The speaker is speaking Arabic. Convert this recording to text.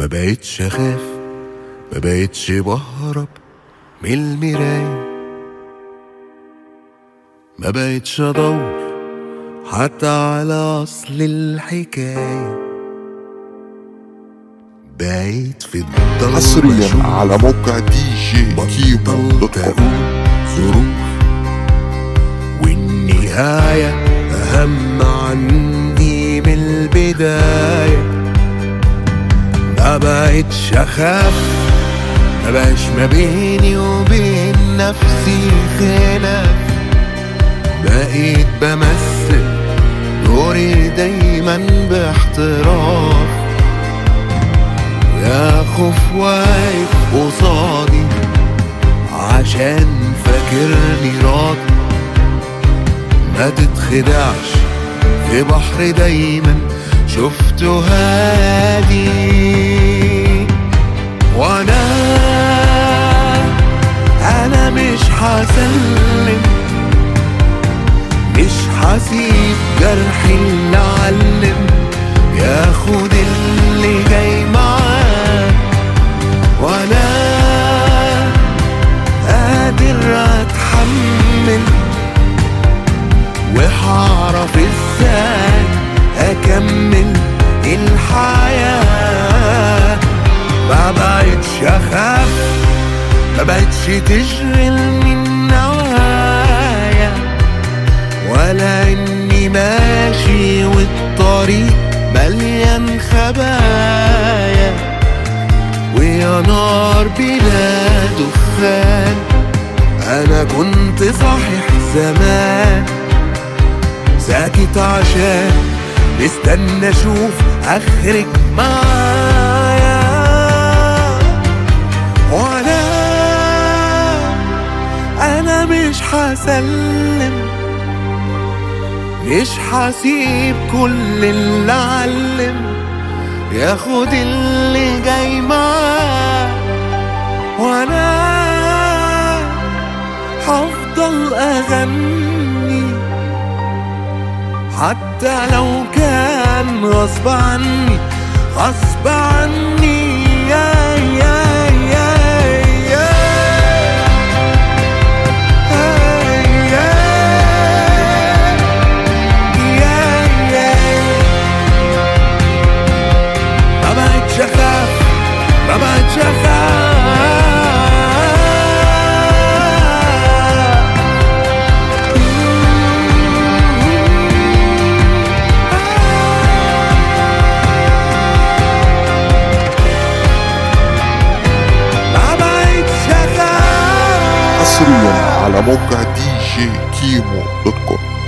ما بقتش اخاف، ما بقتش بهرب من المراية، ما بقتش ادور حتى على اصل الحكاية، بقيت في الضلمة حصريا على موقع DJ كيمو دوت كوم. ظروف والنهاية أهم عندي من البداية، ما بقتش أخاف، ما بقاش ما بيني وبين نفسي خلاف، بقيت بمثل دوري دايما باحتراف، يا خوف واقف قصادي عشان فاكرني راضي، ما تتخدعش في بحر دايما شفته هادي، وانا مش هسلم، مش هسيب جرحي اللي علم ياخد اللي جاي معاه، وانا قادر اتحمل وهعرف ازاي اكمل الحياة، ما بقتش اخاف، ما بقتش تشغلني النوايا، ولا اني ماشي والطريق مليان خبايا، ويا نار بلا دخان، انا كنت صحيح زمان ساكت عشان مستنى اشوف اخرك معايا، وانا مش هسلم، مش هسيب كل اللي علم ياخد اللي جاي معاه، وانا هفضل اغني حتى لو كان غصب عني، غصب عني يا يا يا يا ما بقتش اخاف، ما بقتش اخاف، حصريا على موقع DJ كيمو دوت كوم.